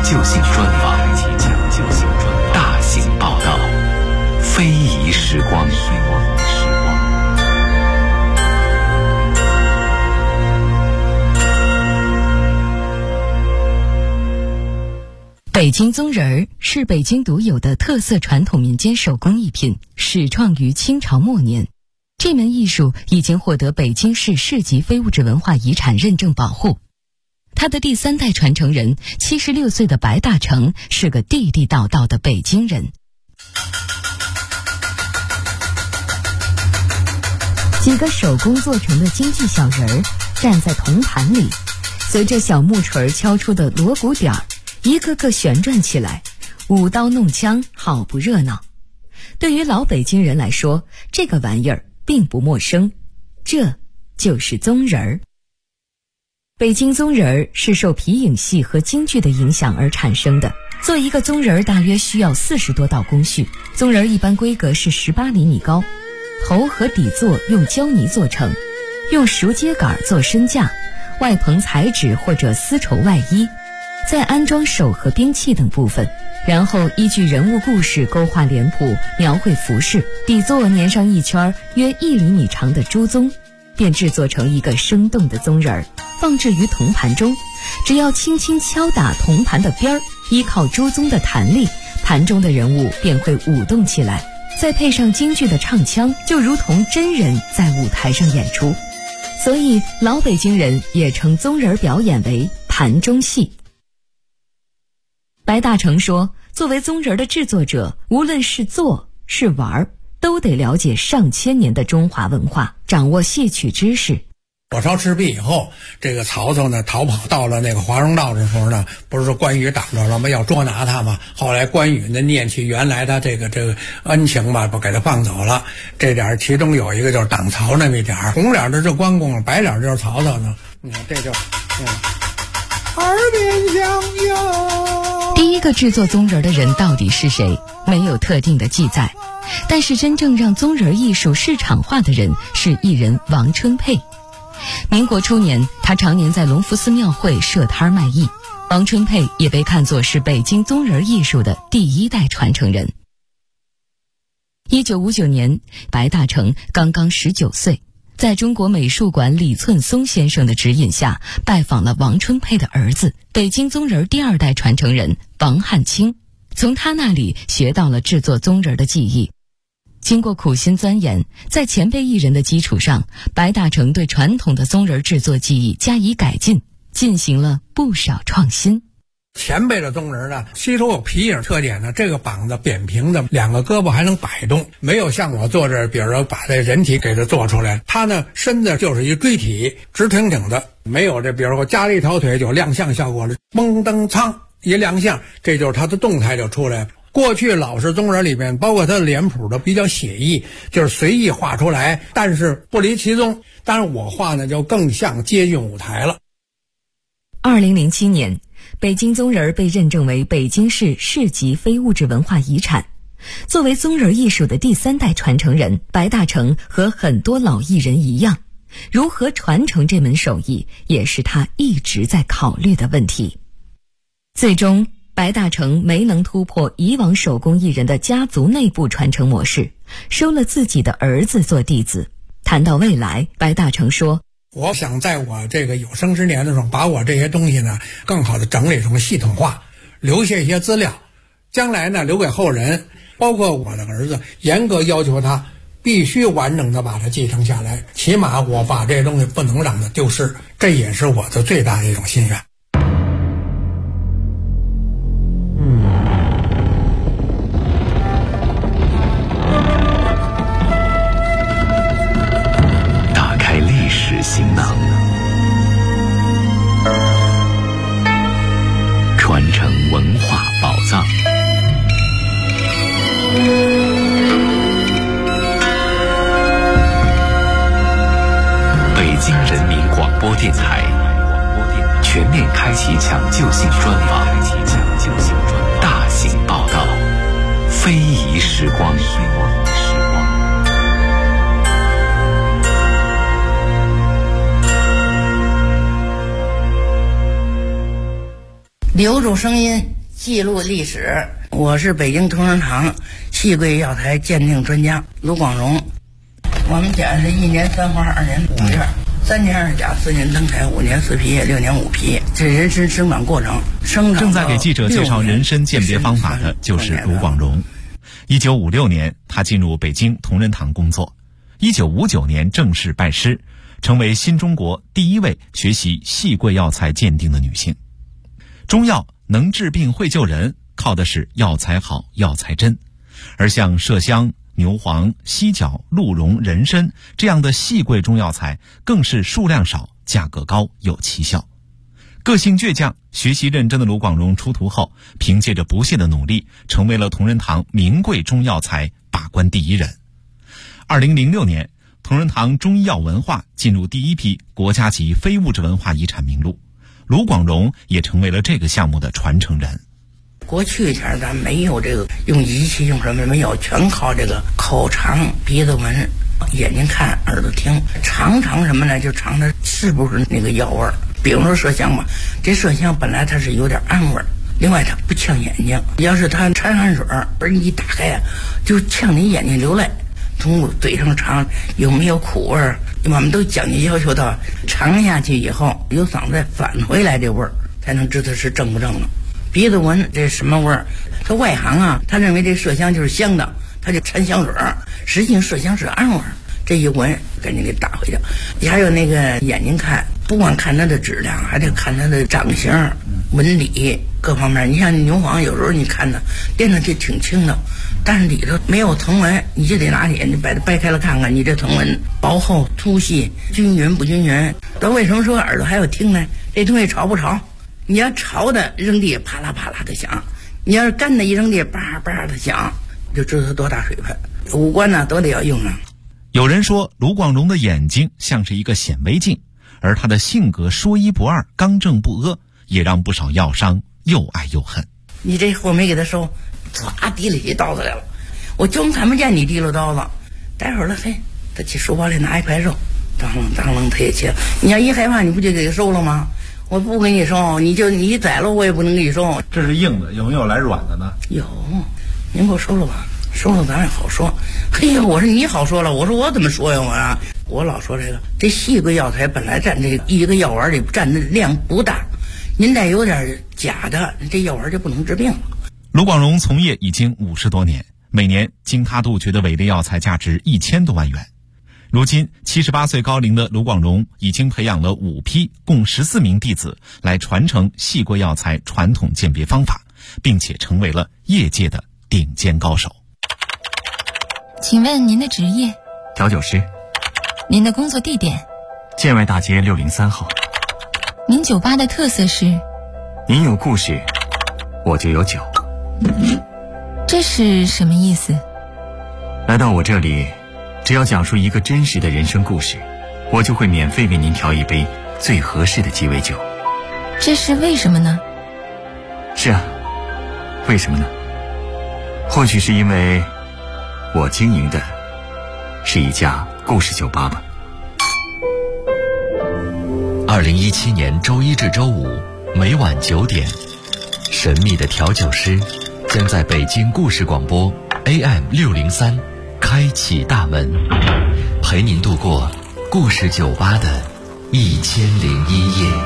究性专访，大型报道，非遗时光。 北京宗人儿是北京独有的特色传统民间手工艺品，始创于清朝末年。这门艺术已经获得北京市市级非物质文化遗产认证保护。他的第3代传承人76岁的白大成是个地地道道的北京人。几个手工做成的京剧小人儿站在铜盘里，随着小木锤敲出的锣鼓点儿，一个个旋转起来，舞刀弄枪，好不热闹。对于老北京人来说，这个玩意儿并不陌生，这就是宗人儿。北京宗人儿是受皮影戏和京剧的影响而产生的。做一个宗人儿大约需要40多道工序。宗人儿一般规格是18厘米高，头和底座用胶泥做成，用熟秸秆做身架，外棚彩纸或者丝绸外衣，再安装手和兵器等部分，然后依据人物故事勾画脸谱，描绘服饰，底座粘上一圈约1厘米长的朱宗，便制作成一个生动的宗人儿，放置于铜盘中。只要轻轻敲打铜盘的边儿，依靠朱宗的弹力，盘中的人物便会舞动起来，再配上京剧的唱腔，就如同真人在舞台上演出。所以老北京人也称宗人表演为盘中戏。白大成说，作为宗人的制作者，无论是做是玩，都得了解上千年的中华文化，掌握戏曲知识。 火烧赤壁以后，这个曹操呢逃跑到了那个华容道的时候呢，不是说关羽挡着了吗？要捉拿他嘛。后来关羽呢念起原来他这个恩情吧，不给他放走了。这点其中有一个就是挡曹那么一点，红脸的是关公，白脸就是曹操呢。你看这就耳边响哟。 第一个制作宗人的人到底是谁？没有特定的记载。但是真正让宗人艺术市场化的人是艺人王春佩。民国初年，他常年在隆福寺庙会设摊卖艺。王春佩也被看作是北京宗人艺术的第1代传承人。1959年，白大成刚刚19岁，在中国美术馆李寸松先生的指引下，拜访了王春佩的儿子，北京宗人第2代传承人王汉卿，从他那里学到了制作宗人的技艺。经过苦心钻研，在前辈艺人的基础上，白大成对传统的宗人制作技艺加以改进，进行了不少创新。 前辈的宗人呢，吸收有皮影特点呢，这个膀子扁平的，2个胳膊还能摆动，没有像我做这，比如说把这人体给它做出来，他呢身子就是一锥体，直挺挺的，没有这，比如说加了一条腿就亮相效果了，嘣噔噌一亮相，这就是他的动态就出来了。过去老式宗人里面，包括他的脸谱的比较写意，就是随意画出来，但是不离其宗。当然我画呢就更像接近舞台了。 2007年，北京宗人被认证为北京市市级非物质文化遗产。作为宗人艺术的第3代传承人，白大成和很多老艺人一样，如何传承这门手艺，也是他一直在考虑的问题。最终白大成没能突破以往手工艺人的家族内部传承模式，收了自己的儿子做弟子。谈到未来，白大成说， 我想在我这个有生之年的时候，把我这些东西呢更好的整理成系统化，留下一些资料，将来呢留给后人，包括我的儿子，严格要求他必须完整的把它继承下来，起码我把这些东西不能让它丢失，这也是我的最大的一种心愿。 行囊，传承文化宝藏。北京人民广播电台全面开启抢救性专访，大型报道，非遗时光。 留住声音， 记录历史。我是北京同仁堂细桂药材鉴定专家卢广荣。我们家是1年3花2年5叶，3年2甲4年登台5年4皮叶6年5皮叶，这人参生长过程。 正在给记者介绍人参鉴别方法的就是卢广荣。1956年，他进入北京同仁堂工作。1959年正式拜师，成为新中国第一位学习细桂药材鉴定的女性。中药能治病会救人，靠的是药材好药材真，而像麝香、牛黄、犀角、鹿茸、人参这样的细桂中药材更是数量少、价格高、有奇效。个性倔强、学习认真的卢广荣出徒后，凭借着不懈的努力，成为了同仁堂名贵中药材把关第一人。2006年，同仁堂中医药文化进入第一批国家级非物质文化遗产名录，卢广荣也成为了这个项目的传承人。 过去前咱没有这个用仪器用什么没有，全靠这个口尝、鼻子闻、眼睛看、耳朵听，尝什么呢？就尝它是不是那个药味儿。比如说麝香吧，这麝香本来它是有点暗味儿，另外它不呛眼睛，要是它掺汗水儿一打开啊，就呛你眼睛流泪。从嘴上尝有没有苦味儿，我们都讲究要求到尝下去以后由嗓子再返回来这味儿，才能知道是正不正了。鼻子闻这什么味儿？他外行啊，他认为这麝香就是香的，他就掺香水儿，实际上麝香是暗味儿。这一闻赶紧给打回去。还有那个眼睛看，不光看它的质量，还得看它的长相、纹理各方面。你像牛黄，有时候你看它掂上去挺轻的，但是里头没有藤纹，你就得拿起你把它掰开了看看，你这藤纹薄厚、粗细、均匀不均匀。咱为什么说耳朵还要听呢？这东西潮不潮？你要潮的扔地啪啦啪啦的响，你要是干的一扔地叭叭的响，就知道它多大水分。五官呢都得要用上。 有人说卢广荣的眼睛像是一个显微镜，而他的性格说一不二、刚正不阿，也让不少药商又爱又恨。 你这货没给他收，唰提了起刀子来了，我就看不见你提溜刀子。待会儿了，嘿，他去书包里拿一块肉，当啷他也切。你要一害怕，你不就给他收了吗？我不给你收，你宰了我也不能给你收。 这是硬的，有没有来软的呢？ 有，您给我收了吧。收了咱也好说。嘿呀，我说你好说了，我说我怎么说呀？我老说这细桂药材本来占这一个药丸里占的量不大，您再有点假的，这药丸就不能治病了。 卢广荣从业已经50多年，每年经他杜绝的伪劣药材价值1000多万元。如今78岁高龄的卢广荣已经培养了5批共14名弟子来传承细桂药材传统鉴别方法，并且成为了业界的顶尖高手。 请问您的职业？ 调酒师。 您的工作地点？ 建外大街603号。 您酒吧的特色是？ 您有故事，我就有酒。 这是什么意思？ 来到我这里，只要讲述一个真实的人生故事，我就会免费为您调一杯最合适的鸡尾酒。 这是为什么呢？ 是啊，为什么呢？或许是因为我经营的是一家故事酒吧吧。 2017年周一至周五每晚9点，神秘的调酒师将在北京故事广播 AM603开启大门，陪您度过故事酒吧的1001夜。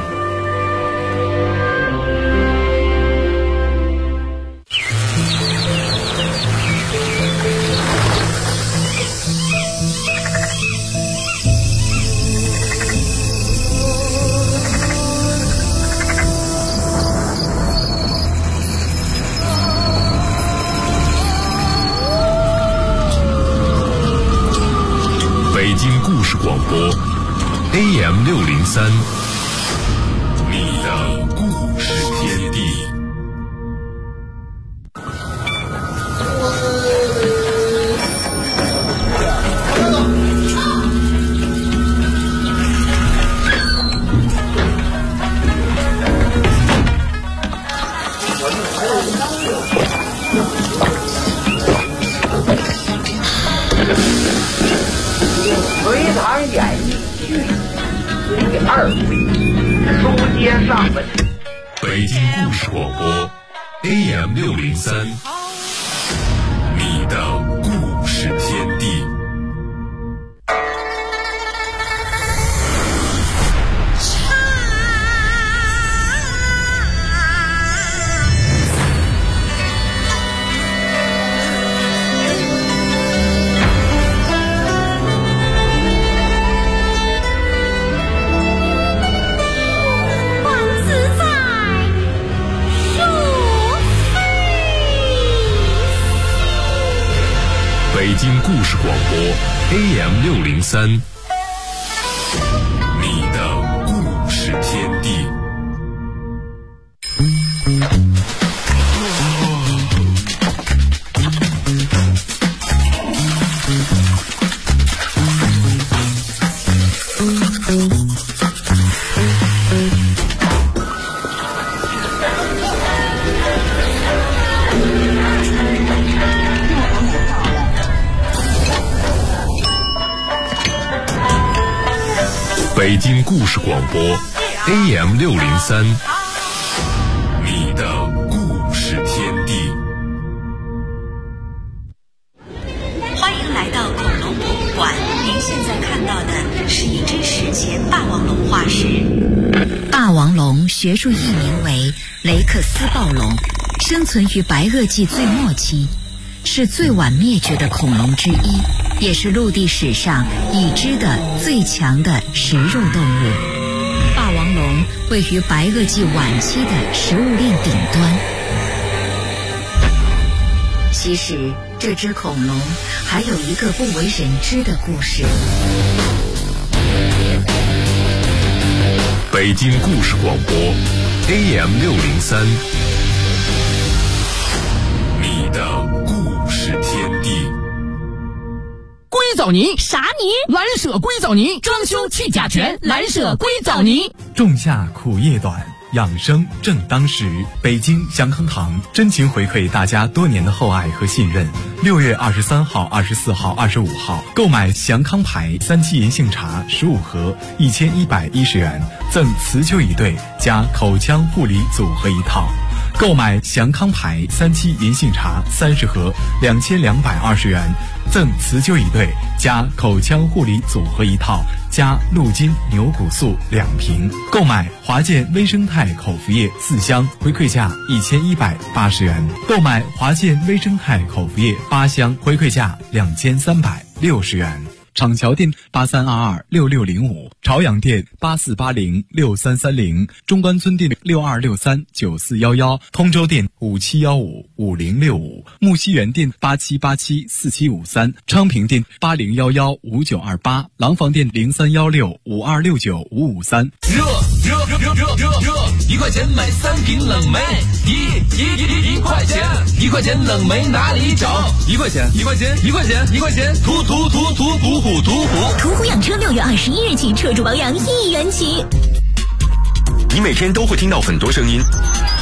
北京故事广播 AM603，你的故事天地。 隋唐演义续第2回，书接上文。 北京故事广播 AM603，你的故事天地。北京故事广播 AM603，你的故事天地。北京故事广播 AM603，你的故事天地。 欢迎来到恐龙博物馆，您现在看到的是一只史前霸王龙化石。 霸王龙学术译名为雷克斯暴龙，生存于白垩纪最末期，是最晚灭绝的恐龙之一，也是陆地史上已知的最强的食肉动物。霸王龙位于白垩纪晚期的食物链顶端。其实，这只恐龙还有一个不为人知的故事。 北京故事广播 AM603，你的故事天地。 硅藻泥啥泥？蓝舍硅藻泥，装修去甲醛，蓝舍硅藻泥。 仲夏苦夜短，养生正当时。北京祥康堂真情回馈大家多年的厚爱和信任。6月23号、24号、25号购买祥康牌3七银杏茶15盒，1110元，赠磁灸一对加口腔护理组合一套。购买祥康牌3七银杏茶30盒，2220元，赠磁灸一对加口腔护理组合一套，加鹿筋牛骨素2瓶。购买华健微生态口服液4箱，回馈价1180元。购买华健微生态口服液8箱，回馈价2360元。厂桥店83226605，朝阳店84806330，中关村店62639411，通州店57155065，木樨园店87874753，昌平店80115928，廊坊店031652695553。 热，1块钱买3瓶冷梅，一块钱，1块钱冷梅哪里找？1块钱，途虎养车6月21日起，车主保养1元起。 你每天都会听到很多声音，